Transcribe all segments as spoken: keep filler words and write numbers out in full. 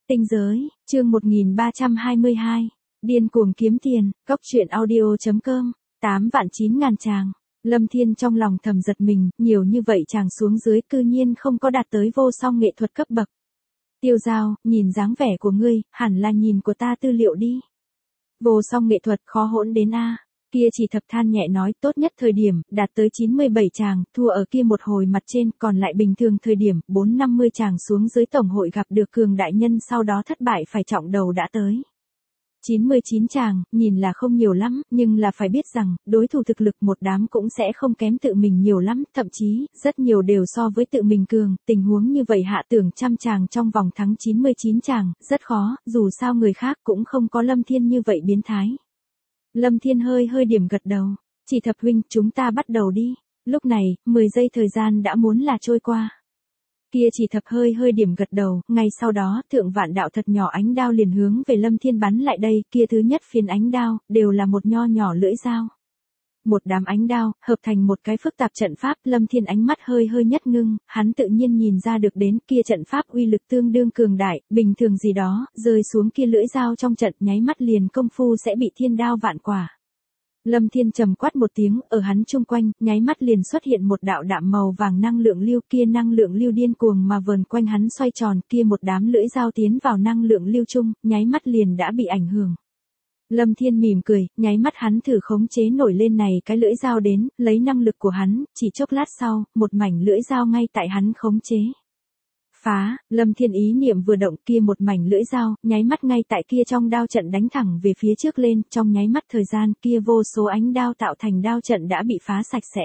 Tinh giới, chương một nghìn ba trăm hai mươi hai. Điên cuồng kiếm tiền, cóc truyện audio chấm com, tám vạn chín ngàn chàng. Lâm Thiên trong lòng thầm giật mình, nhiều như vậy chàng xuống dưới cư nhiên không có đạt tới vô song nghệ thuật cấp bậc. Tiêu Giao, nhìn dáng vẻ của ngươi, hẳn là nhìn của ta tư liệu đi. Vô song nghệ thuật khó hỗn đến a. Kia Chỉ Thập than nhẹ nói, tốt nhất thời điểm, đạt tới chín mươi bảy chàng, thua ở kia một hồi mặt trên, còn lại bình thường thời điểm, bốn năm mươi chàng xuống dưới tổng hội gặp được cường đại nhân sau đó thất bại phải trọng đầu đã tới. chín mươi chín chàng, nhìn là không nhiều lắm, nhưng là phải biết rằng, đối thủ thực lực một đám cũng sẽ không kém tự mình nhiều lắm, thậm chí, rất nhiều đều so với tự mình cường, tình huống như vậy hạ tưởng trăm chàng trong vòng thắng chín mươi chín chàng, rất khó, dù sao người khác cũng không có Lâm Thiên như vậy biến thái. Lâm Thiên hơi hơi điểm gật đầu, Chỉ Thập huynh, chúng ta bắt đầu đi. Lúc này, mười giây thời gian đã muốn là trôi qua. Kia Chỉ Thập hơi hơi điểm gật đầu, ngay sau đó, thượng vạn đạo thật nhỏ ánh đao liền hướng về Lâm Thiên bắn lại đây, kia thứ nhất phiến ánh đao, đều là một nho nhỏ lưỡi dao. Một đám ánh đao, hợp thành một cái phức tạp trận pháp, Lâm Thiên ánh mắt hơi hơi nhất ngưng, hắn tự nhiên nhìn ra được đến kia trận pháp uy lực tương đương cường đại, bình thường gì đó, rơi xuống kia lưỡi dao trong trận nháy mắt liền công phu sẽ bị thiên đao vạn quả. Lâm Thiên trầm quát một tiếng, ở hắn chung quanh, nháy mắt liền xuất hiện một đạo đạm màu vàng năng lượng lưu, kia năng lượng lưu điên cuồng mà vờn quanh hắn xoay tròn, kia một đám lưỡi dao tiến vào năng lượng lưu chung, nháy mắt liền đã bị ảnh hưởng. Lâm Thiên mỉm cười, nháy mắt hắn thử khống chế nổi lên này cái lưỡi dao đến, lấy năng lực của hắn, chỉ chốc lát sau, một mảnh lưỡi dao ngay tại hắn khống chế. Phá, Lâm Thiên ý niệm vừa động, kia một mảnh lưỡi dao, nháy mắt ngay tại kia trong đao trận đánh thẳng về phía trước lên, trong nháy mắt thời gian, kia vô số ánh đao tạo thành đao trận đã bị phá sạch sẽ.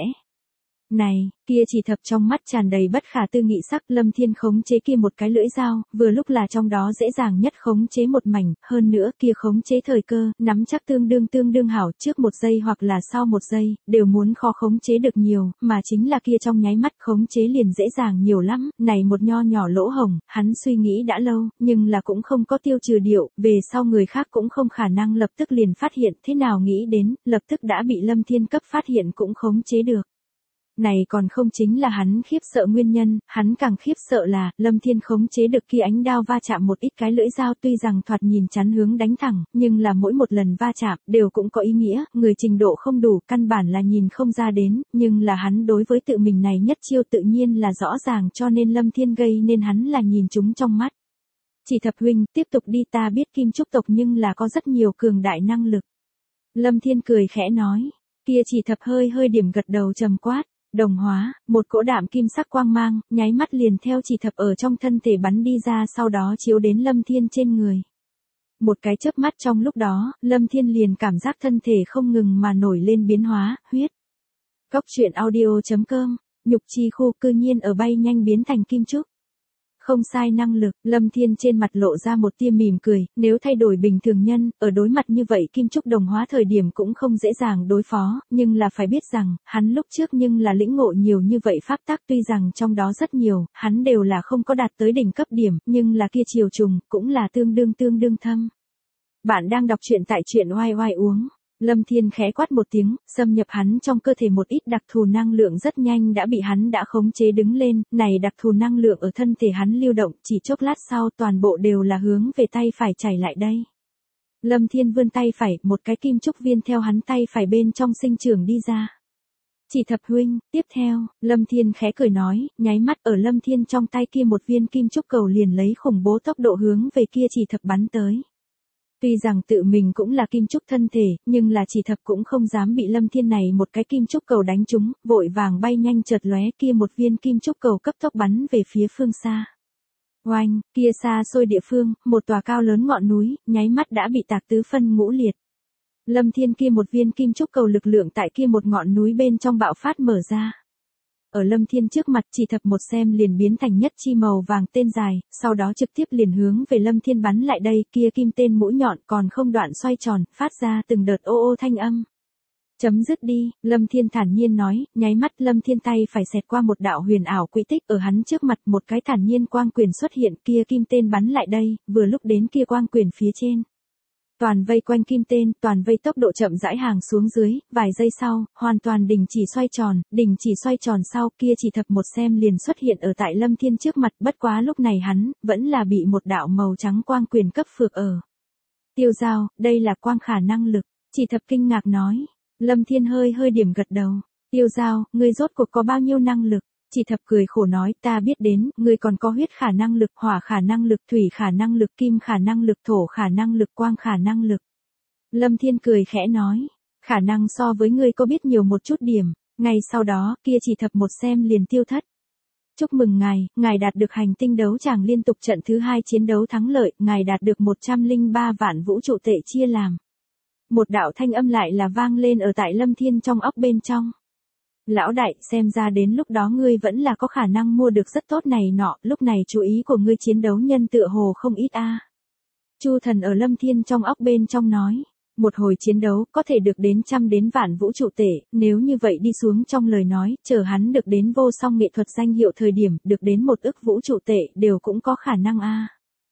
Này, kia Chỉ Thập trong mắt tràn đầy bất khả tư nghị sắc, Lâm Thiên khống chế kia một cái lưỡi dao, vừa lúc là trong đó dễ dàng nhất khống chế một mảnh, hơn nữa kia khống chế thời cơ, nắm chắc tương đương tương đương hảo, trước một giây hoặc là sau một giây, đều muốn khó khống chế được nhiều, mà chính là kia trong nháy mắt khống chế liền dễ dàng nhiều lắm, này một nho nhỏ lỗ hổng, hắn suy nghĩ đã lâu, nhưng là cũng không có tiêu trừ điệu, về sau người khác cũng không khả năng lập tức liền phát hiện, thế nào nghĩ đến, lập tức đã bị Lâm Thiên cấp phát hiện cũng khống chế được. Này còn không chính là hắn khiếp sợ nguyên nhân, hắn càng khiếp sợ là, Lâm Thiên khống chế được kia ánh đao va chạm một ít cái lưỡi dao tuy rằng thoạt nhìn chắn hướng đánh thẳng, nhưng là mỗi một lần va chạm, đều cũng có ý nghĩa, người trình độ không đủ, căn bản là nhìn không ra đến, nhưng là hắn đối với tự mình này nhất chiêu tự nhiên là rõ ràng cho nên Lâm Thiên gây nên hắn là nhìn chúng trong mắt. Chỉ Thập huynh, tiếp tục đi, ta biết Kim Trúc tộc nhưng là có rất nhiều cường đại năng lực. Lâm Thiên cười khẽ nói, kia Chỉ Thập hơi hơi điểm gật đầu trầm quát. Đồng hóa, một cỗ đạm kim sắc quang mang, nháy mắt liền theo Chỉ Thập ở trong thân thể bắn đi ra sau đó chiếu đến Lâm Thiên trên người. Một cái chớp mắt trong lúc đó, Lâm Thiên liền cảm giác thân thể không ngừng mà nổi lên biến hóa, huyết. Cóc truyện audio chấm com, nhục chi khu cư nhiên ở bay nhanh biến thành kim trúc. Không sai năng lực, Lâm Thiên trên mặt lộ ra một tia mỉm cười, nếu thay đổi bình thường nhân, ở đối mặt như vậy kim trúc đồng hóa thời điểm cũng không dễ dàng đối phó, nhưng là phải biết rằng, hắn lúc trước nhưng là lĩnh ngộ nhiều như vậy pháp tắc tuy rằng trong đó rất nhiều, hắn đều là không có đạt tới đỉnh cấp điểm, nhưng là kia chiều trùng, cũng là tương đương tương đương thâm. Bạn đang đọc truyện tại truyện oai oai uống. Lâm Thiên khẽ quát một tiếng, xâm nhập hắn trong cơ thể một ít đặc thù năng lượng rất nhanh đã bị hắn đã khống chế đứng lên, này đặc thù năng lượng ở thân thể hắn lưu động, chỉ chốc lát sau toàn bộ đều là hướng về tay phải chảy lại đây. Lâm Thiên vươn tay phải, một cái kim trúc viên theo hắn tay phải bên trong sinh trưởng đi ra. Chỉ Thập huynh, tiếp theo, Lâm Thiên khẽ cười nói, nháy mắt ở Lâm Thiên trong tay kia một viên kim trúc cầu liền lấy khủng bố tốc độ hướng về kia Chỉ Thập bắn tới. Tuy rằng tự mình cũng là kim trúc thân thể, nhưng là Chỉ Thập cũng không dám bị Lâm Thiên này một cái kim trúc cầu đánh trúng, vội vàng bay nhanh chợt lóe kia một viên kim trúc cầu cấp tốc bắn về phía phương xa. Oanh, kia xa xôi địa phương, một tòa cao lớn ngọn núi, nháy mắt đã bị tạc tứ phân ngũ liệt. Lâm Thiên kia một viên kim trúc cầu lực lượng tại kia một ngọn núi bên trong bạo phát mở ra. Ở Lâm Thiên trước mặt Chỉ Thập một xem liền biến thành nhất chi màu vàng tên dài, sau đó trực tiếp liền hướng về Lâm Thiên bắn lại đây, kia kim tên mũi nhọn còn không đoạn xoay tròn, phát ra từng đợt ô ô thanh âm. Chấm dứt đi, Lâm Thiên thản nhiên nói, nháy mắt Lâm Thiên tay phải xẹt qua một đạo huyền ảo quỹ tích ở hắn trước mặt, một cái thản nhiên quang quyền xuất hiện, kia kim tên bắn lại đây, vừa lúc đến kia quang quyền phía trên. Toàn vây quanh kim tên, toàn vây tốc độ chậm rãi hàng xuống dưới, vài giây sau, hoàn toàn đình chỉ xoay tròn, đình chỉ xoay tròn sau kia chỉ thập một xem liền xuất hiện ở tại Lâm Thiên trước mặt, bất quá lúc này hắn, vẫn là bị một đạo màu trắng quang quyền cấp phược ở. Tiêu Giao, đây là quang khả năng lực, chỉ thập kinh ngạc nói. Lâm Thiên hơi hơi điểm gật đầu. Tiêu Giao, ngươi rốt cuộc có bao nhiêu năng lực? Chỉ thập cười khổ nói, ta biết đến, ngươi còn có huyết khả năng lực, hỏa khả năng lực, thủy khả năng lực, kim khả năng lực, thổ khả năng lực, quang khả năng lực. Lâm Thiên cười khẽ nói, khả năng so với ngươi có biết nhiều một chút điểm, ngay sau đó, kia chỉ thập một xem liền tiêu thất. Chúc mừng ngài, ngài đạt được hành tinh đấu tràng liên tục trận thứ hai chiến đấu thắng lợi, ngài đạt được một trăm lẻ ba vạn vũ trụ tệ chia làm. Một đạo thanh âm lại là vang lên ở tại Lâm Thiên trong óc bên trong. Lão đại, xem ra đến lúc đó ngươi vẫn là có khả năng mua được rất tốt này nọ, lúc này chú ý của ngươi chiến đấu nhân tựa hồ không ít a. Chu Thần ở Lâm Thiên trong óc bên trong nói, một hồi chiến đấu có thể được đến trăm đến vạn vũ trụ tệ, nếu như vậy đi xuống trong lời nói, chờ hắn được đến vô song nghệ thuật danh hiệu thời điểm, được đến một ức vũ trụ tệ đều cũng có khả năng a.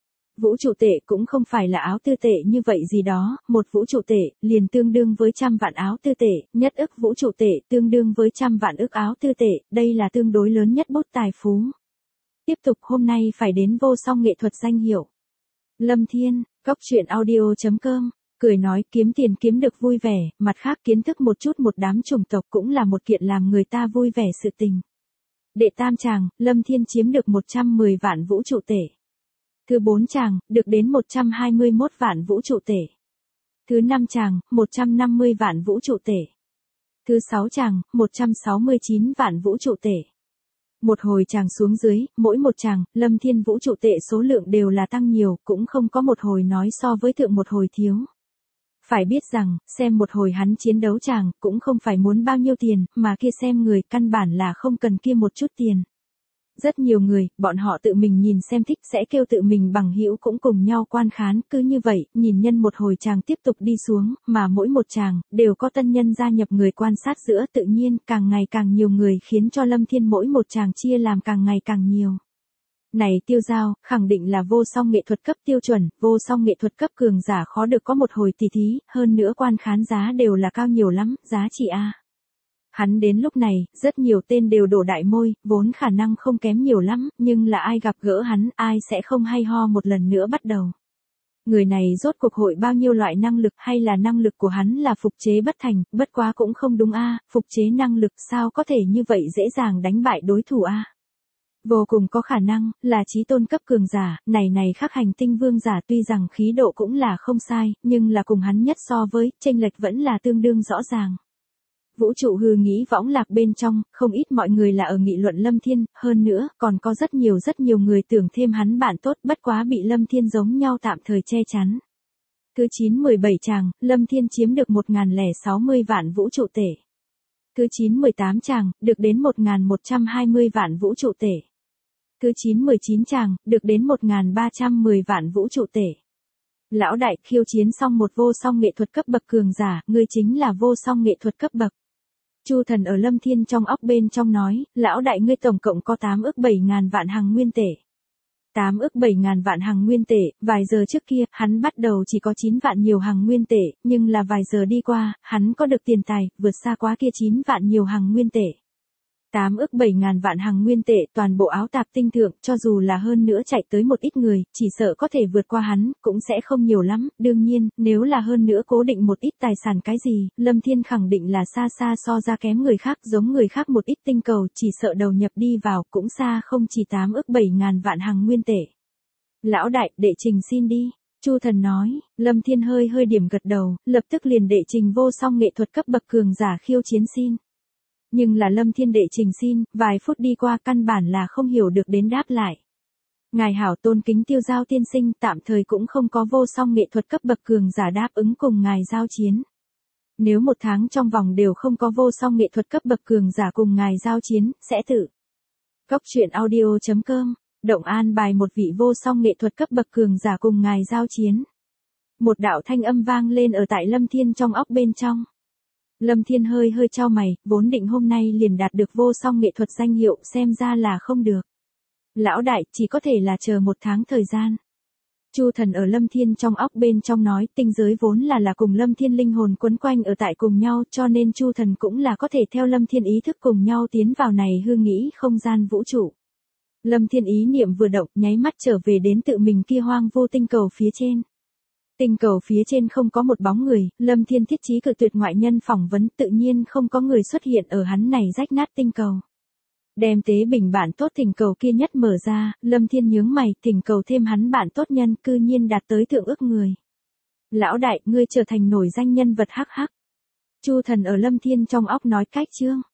Vũ trụ tệ cũng không phải là áo tư tệ như vậy gì đó, một vũ trụ tệ liền tương đương với trăm vạn áo tư tệ, nhất ức vũ trụ tệ tương đương với trăm vạn ức áo tư tệ, đây là tương đối lớn nhất bút tài phú. Tiếp tục hôm nay phải đến vô song nghệ thuật danh hiệu. Lâm Thiên, Cốc Truyện Audio chấm com, cười nói kiếm tiền kiếm được vui vẻ, mặt khác kiến thức một chút một đám chủng tộc cũng là một kiện làm người ta vui vẻ sự tình. Đệ tam tràng, Lâm Thiên chiếm được một trăm mười vạn vũ trụ tệ. Thứ bốn tràng, được đến một trăm hai mươi mốt vạn vũ trụ tệ. Thứ năm tràng, một trăm năm mươi vạn vũ trụ tệ. Thứ sáu tràng, một trăm sáu mươi chín vạn vũ trụ tệ. Một hồi tràng xuống dưới, mỗi một tràng, Lâm Thiên vũ trụ tệ số lượng đều là tăng nhiều, cũng không có một hồi nói so với thượng một hồi thiếu. Phải biết rằng, xem một hồi hắn chiến đấu tràng, cũng không phải muốn bao nhiêu tiền, mà kia xem người căn bản là không cần kia một chút tiền. Rất nhiều người, bọn họ tự mình nhìn xem thích sẽ kêu tự mình bằng hữu cũng cùng nhau quan khán, cứ như vậy, nhìn nhân một hồi chàng tiếp tục đi xuống, mà mỗi một chàng, đều có tân nhân gia nhập người quan sát giữa tự nhiên, càng ngày càng nhiều người khiến cho Lâm Thiên mỗi một chàng chia làm càng ngày càng nhiều. Này Tiêu Giao, khẳng định là vô song nghệ thuật cấp tiêu chuẩn, vô song nghệ thuật cấp cường giả khó được có một hồi tỷ thí, hơn nữa quan khán giá đều là cao nhiều lắm, giá trị A. Hắn đến lúc này, rất nhiều tên đều đổ đại môi, vốn khả năng không kém nhiều lắm, nhưng là ai gặp gỡ hắn, ai sẽ không hay ho một lần nữa bắt đầu. Người này rốt cuộc hội bao nhiêu loại năng lực hay là năng lực của hắn là phục chế bất thành, bất quá cũng không đúng a, phục chế năng lực sao có thể như vậy dễ dàng đánh bại đối thủ a. Vô cùng có khả năng, là chí tôn cấp cường giả, này này khác hành tinh vương giả tuy rằng khí độ cũng là không sai, nhưng là cùng hắn nhất so với, chênh lệch vẫn là tương đương rõ ràng. Vũ trụ hư nghĩ võng lạc bên trong, không ít mọi người là ở nghị luận Lâm Thiên, hơn nữa, còn có rất nhiều rất nhiều người tưởng thêm hắn bạn tốt, bất quá bị Lâm Thiên giống nhau tạm thời che chắn. Thứ chín mười bảy tràng, Lâm Thiên chiếm được một nghìn lẻ sáu mươi vạn vũ trụ tệ. Thứ chín mười tám tràng, được đến một nghìn một trăm hai mươi vạn vũ trụ tệ. Thứ chín mười chín tràng, được đến một nghìn ba trăm mười vạn vũ trụ tệ. Lão đại khiêu chiến xong một vô song nghệ thuật cấp bậc cường giả, ngươi chính là vô song nghệ thuật cấp bậc. Chu Thần ở Lâm Thiên trong óc bên trong nói, lão đại ngươi tổng cộng có tám ức bảy ngàn vạn hằng nguyên tệ. tám ức bảy ngàn vạn hằng nguyên tệ, vài giờ trước kia, hắn bắt đầu chỉ có chín vạn nhiều hằng nguyên tệ, nhưng là vài giờ đi qua, hắn có được tiền tài, vượt xa quá kia chín vạn nhiều hằng nguyên tệ. tám ức bảy ngàn vạn hằng nguyên tệ, toàn bộ áo tạp tinh thượng, cho dù là hơn nữa chạy tới một ít người, chỉ sợ có thể vượt qua hắn, cũng sẽ không nhiều lắm, đương nhiên, nếu là hơn nữa cố định một ít tài sản cái gì, Lâm Thiên khẳng định là xa xa so ra kém người khác, giống người khác một ít tinh cầu, chỉ sợ đầu nhập đi vào, cũng xa không chỉ tám ức bảy ngàn vạn hằng nguyên tệ. Lão đại, đệ trình xin đi. Chu Thần nói, Lâm Thiên hơi hơi điểm gật đầu, lập tức liền đệ trình vô song nghệ thuật cấp bậc cường giả khiêu chiến xin. Nhưng là Lâm Thiên đệ trình xin, vài phút đi qua căn bản là không hiểu được đến đáp lại. Ngài hảo tôn kính Tiêu Giao tiên sinh, tạm thời cũng không có vô song nghệ thuật cấp bậc cường giả đáp ứng cùng ngài giao chiến. Nếu một tháng trong vòng đều không có vô song nghệ thuật cấp bậc cường giả cùng ngài giao chiến, sẽ tự. Cốc Truyện Audio chấm com, động an bài một vị vô song nghệ thuật cấp bậc cường giả cùng ngài giao chiến. Một đạo thanh âm vang lên ở tại Lâm Thiên trong óc bên trong. Lâm Thiên hơi hơi chau mày, vốn định hôm nay liền đạt được vô song nghệ thuật danh hiệu, xem ra là không được. Lão đại, chỉ có thể là chờ một tháng thời gian. Chu Thần ở Lâm Thiên trong óc bên trong nói, tinh giới vốn là là cùng Lâm Thiên linh hồn quấn quanh ở tại cùng nhau, cho nên Chu Thần cũng là có thể theo Lâm Thiên ý thức cùng nhau tiến vào này hư nghĩ không gian vũ trụ. Lâm Thiên ý niệm vừa động, nháy mắt trở về đến tự mình kia hoang vô tinh cầu phía trên. Tinh cầu phía trên không có một bóng người, Lâm Thiên thiết chí cự tuyệt ngoại nhân phỏng vấn, tự nhiên không có người xuất hiện ở hắn này rách nát tinh cầu. Đem tế bình bạn tốt thỉnh cầu kia nhất mở ra, Lâm Thiên nhướng mày, thỉnh cầu thêm hắn bạn tốt nhân, cư nhiên đạt tới thượng ước người. Lão đại, ngươi trở thành nổi danh nhân vật hắc hắc. Chu Thần ở Lâm Thiên trong óc nói cách chương.